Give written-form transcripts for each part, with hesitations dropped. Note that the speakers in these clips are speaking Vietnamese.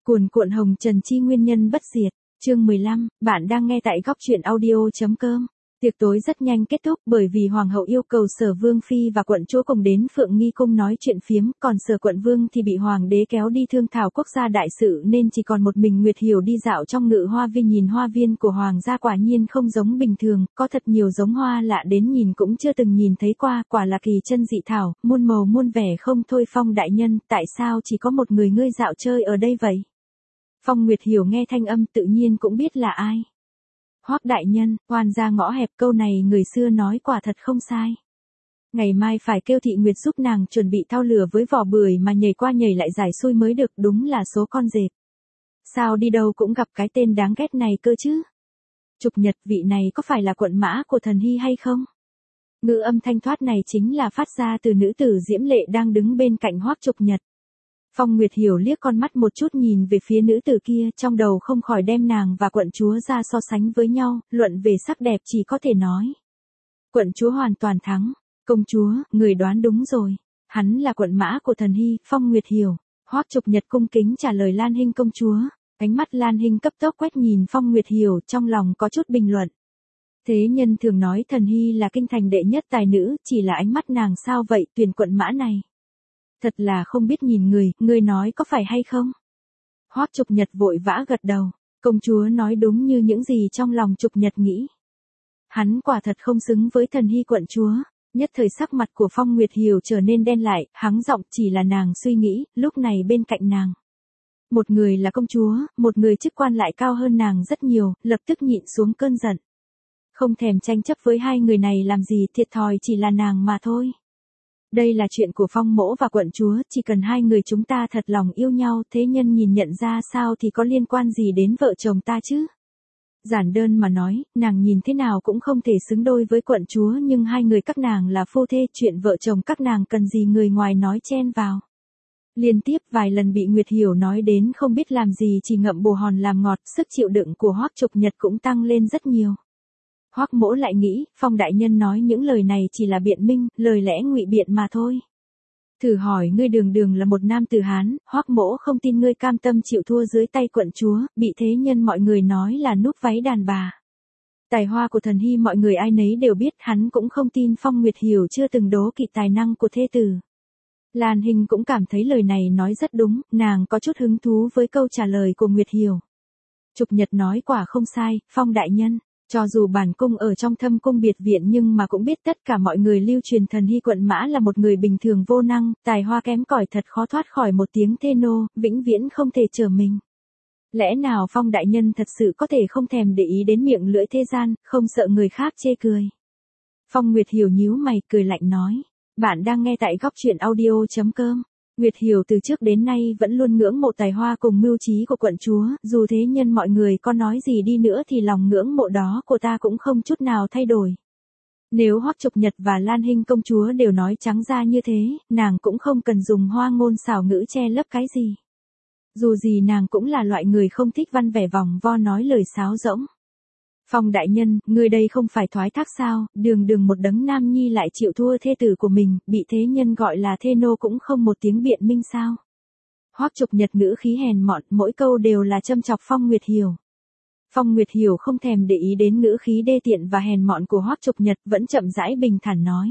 Cuồn cuộn hồng trần chi nguyên nhân bất diệt, chương 15, bạn đang nghe tại góc truyện audio.com. Tiệc tối rất nhanh kết thúc bởi vì hoàng hậu yêu cầu Sở Vương phi và quận chúa cùng đến Phượng Nghi cung nói chuyện phiếm, còn Sở quận vương thì bị hoàng đế kéo đi thương thảo quốc gia đại sự nên chỉ còn một mình Nguyệt Hiểu đi dạo trong Ngự Hoa Viên nhìn hoa viên của hoàng gia quả nhiên không giống bình thường, có thật nhiều giống hoa lạ đến nhìn cũng chưa từng nhìn thấy qua, quả là kỳ chân dị thảo, muôn màu muôn vẻ không thôi. Phong đại nhân, tại sao chỉ có một người ngươi dạo chơi ở đây vậy? Phong Nguyệt Hiểu nghe thanh âm tự nhiên cũng biết là ai. Hoắc đại nhân, oan ra ngõ hẹp, câu này người xưa nói quả thật không sai. Ngày mai phải kêu Thị Nguyệt giúp nàng chuẩn bị thao lửa với vỏ bưởi mà nhảy qua nhảy lại giải xui mới được, đúng là số con dẹp. Sao đi đâu cũng gặp cái tên đáng ghét này cơ chứ? Trục Nhật, vị này có phải là quận mã của Thần Hy hay không? Ngữ âm thanh thoát này chính là phát ra từ nữ tử diễm lệ đang đứng bên cạnh Hoắc Trục Nhật. Phong Nguyệt Hiểu liếc con mắt một chút nhìn về phía nữ tử kia, trong đầu không khỏi đem nàng và quận chúa ra so sánh với nhau, luận về sắc đẹp chỉ có thể nói. Quận chúa hoàn toàn thắng. Công chúa, người đoán đúng rồi. Hắn là quận mã của Thần Hy. Phong Nguyệt Hiểu. Hoắc Trục Nhật cung kính trả lời Lan Hinh công chúa. Ánh mắt Lan Hinh cấp tốc quét nhìn Phong Nguyệt Hiểu, trong lòng có chút bình luận. Thế nhân thường nói Thần Hy là kinh thành đệ nhất tài nữ, chỉ là ánh mắt nàng sao vậy, tuyển quận mã này. Thật là không biết nhìn người nói có phải hay không? Hoắc Trục Nhật vội vã gật đầu, công chúa nói đúng như những gì trong lòng Trục Nhật nghĩ. Hắn quả thật không xứng với Thần Hy quận chúa. Nhất thời sắc mặt của Phong Nguyệt Hiểu trở nên đen lại, hắng giọng, chỉ là nàng suy nghĩ, lúc này bên cạnh nàng. Một người là công chúa, một người chức quan lại cao hơn nàng rất nhiều, lập tức nhịn xuống cơn giận. Không thèm tranh chấp với hai người này làm gì, thiệt thòi chỉ là nàng mà thôi. Đây là chuyện của Phong mỗ và quận chúa, chỉ cần hai người chúng ta thật lòng yêu nhau, thế nhân nhìn nhận ra sao thì có liên quan gì đến vợ chồng ta chứ? Giản đơn mà nói, nàng nhìn thế nào cũng không thể xứng đôi với quận chúa, nhưng hai người các nàng là phu thê, chuyện vợ chồng các nàng cần gì người ngoài nói chen vào. Liên tiếp vài lần bị Nguyệt Hiểu nói đến không biết làm gì, chỉ ngậm bồ hòn làm ngọt, sức chịu đựng của Hoắc Trục Nhật cũng tăng lên rất nhiều. Hoắc mỗ lại nghĩ, Phong đại nhân nói những lời này chỉ là biện minh, lời lẽ ngụy biện mà thôi. Thử hỏi ngươi đường đường là một nam tử Hán, Hoắc mỗ không tin ngươi cam tâm chịu thua dưới tay quận chúa, bị thế nhân mọi người nói là núp váy đàn bà. Tài hoa của Thần Hy mọi người ai nấy đều biết, hắn cũng không tin Phong Nguyệt Hiểu chưa từng đố kỵ tài năng của thê tử. Lan Hinh cũng cảm thấy lời này nói rất đúng, nàng có chút hứng thú với câu trả lời của Nguyệt Hiểu. Trục Nhật nói quả không sai, Phong đại nhân. Cho dù bản cung ở trong Thâm cung biệt viện nhưng mà cũng biết tất cả mọi người lưu truyền Thần Hy quận mã là một người bình thường vô năng, tài hoa kém cỏi, thật khó thoát khỏi một tiếng thê nô, vĩnh viễn không thể trở mình. Lẽ nào Phong đại nhân thật sự có thể không thèm để ý đến miệng lưỡi thế gian, không sợ người khác chê cười? Phong Nguyệt Hiểu nhíu mày, cười lạnh nói. Bạn đang nghe tại góc truyện audio.com. Nguyệt Hiểu từ trước đến nay vẫn luôn ngưỡng mộ tài hoa cùng mưu trí của quận chúa, dù thế nhân mọi người có nói gì đi nữa thì lòng ngưỡng mộ đó của ta cũng không chút nào thay đổi. Nếu Hoắc Trục Nhật và Lan Hinh công chúa đều nói trắng ra như thế, nàng cũng không cần dùng hoa ngôn xảo ngữ che lấp cái gì. Dù gì nàng cũng là loại người không thích văn vẻ vòng vo nói lời sáo rỗng. Phong đại nhân, người đây không phải thoái thác sao, đường đường một đấng nam nhi lại chịu thua thê tử của mình, bị thế nhân gọi là thê nô cũng không một tiếng biện minh sao? Hoắc Trục Nhật ngữ khí hèn mọn, mỗi câu đều là châm chọc Phong Nguyệt Hiểu. Phong Nguyệt Hiểu không thèm để ý đến ngữ khí đê tiện và hèn mọn của Hoắc Trục Nhật, vẫn chậm rãi bình thản nói.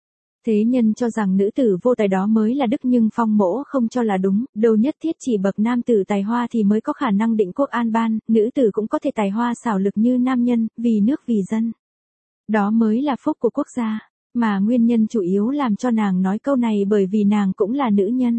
Thế nhân cho rằng nữ tử vô tài đó mới là đức, nhưng Phong mỗ không cho là đúng, đâu nhất thiết chỉ bậc nam tử tài hoa thì mới có khả năng định quốc an ban, nữ tử cũng có thể tài hoa xảo lực như nam nhân, vì nước vì dân. Đó mới là phúc của quốc gia, mà nguyên nhân chủ yếu làm cho nàng nói câu này bởi vì nàng cũng là nữ nhân.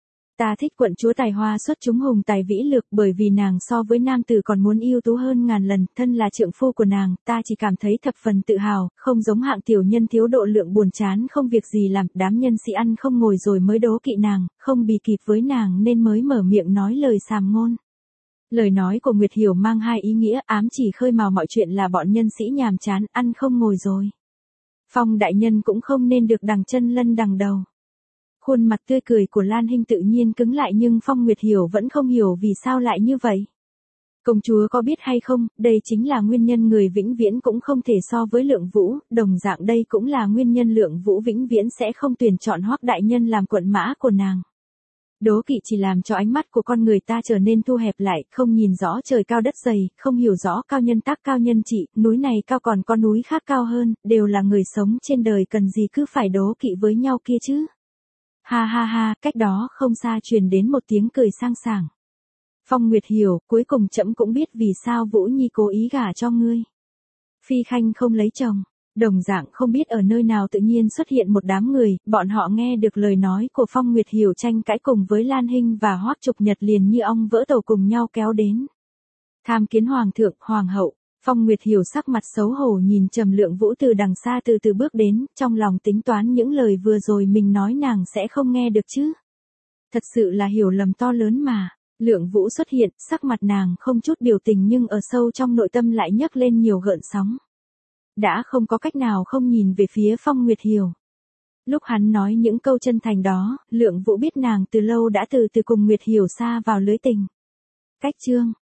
Ta thích quận chúa tài hoa xuất chúng hùng tài vĩ lược, bởi vì nàng so với nam tử còn muốn ưu tú hơn ngàn lần, thân là trượng phu của nàng, ta chỉ cảm thấy thập phần tự hào, không giống hạng tiểu nhân thiếu độ lượng buồn chán không việc gì làm, đám nhân sĩ ăn không ngồi rồi mới đố kỵ nàng, không bì kịp với nàng nên mới mở miệng nói lời sàm ngôn. Lời nói của Nguyệt Hiểu mang hai ý nghĩa, ám chỉ khơi mào mọi chuyện là bọn nhân sĩ nhàm chán, ăn không ngồi rồi. Phong đại nhân cũng không nên được đằng chân lân đằng đầu. Khuôn mặt tươi cười của Lan Hinh tự nhiên cứng lại, nhưng Phong Nguyệt Hiểu vẫn không hiểu vì sao lại như vậy. Công chúa có biết hay không, đây chính là nguyên nhân người vĩnh viễn cũng không thể so với Lượng Vũ, đồng dạng đây cũng là nguyên nhân Lượng Vũ vĩnh viễn sẽ không tuyển chọn Hoắc đại nhân làm quận mã của nàng. Đố kỵ chỉ làm cho ánh mắt của con người ta trở nên thu hẹp lại, không nhìn rõ trời cao đất dày, không hiểu rõ cao nhân tác cao nhân trị, núi này cao còn có núi khác cao hơn, đều là người sống trên đời cần gì cứ phải đố kỵ với nhau kia chứ. Ha ha ha, cách đó không xa truyền đến một tiếng cười sang sảng. Phong Nguyệt hiểu, cuối cùng trẫm cũng biết vì sao Vũ Nhi cố ý gả cho ngươi. Phi Khanh không lấy chồng. Đồng dạng không biết ở nơi nào tự nhiên xuất hiện một đám người, bọn họ nghe được lời nói của Phong Nguyệt Hiểu tranh cãi cùng với Lan Hinh và Hoắc Trục Nhật liền như ong vỡ tổ cùng nhau kéo đến. Tham kiến Hoàng thượng, Hoàng hậu. Phong Nguyệt Hiểu sắc mặt xấu hổ nhìn Trầm Lượng Vũ từ đằng xa từ từ bước đến, trong lòng tính toán những lời vừa rồi mình nói nàng sẽ không nghe được chứ. Thật sự là hiểu lầm to lớn mà. Lượng Vũ xuất hiện, sắc mặt nàng không chút biểu tình nhưng ở sâu trong nội tâm lại nhấc lên nhiều gợn sóng. Đã không có cách nào không nhìn về phía Phong Nguyệt Hiểu. Lúc hắn nói những câu chân thành đó, Lượng Vũ biết nàng từ lâu đã từ từ cùng Nguyệt Hiểu xa vào lưới tình. Cách chương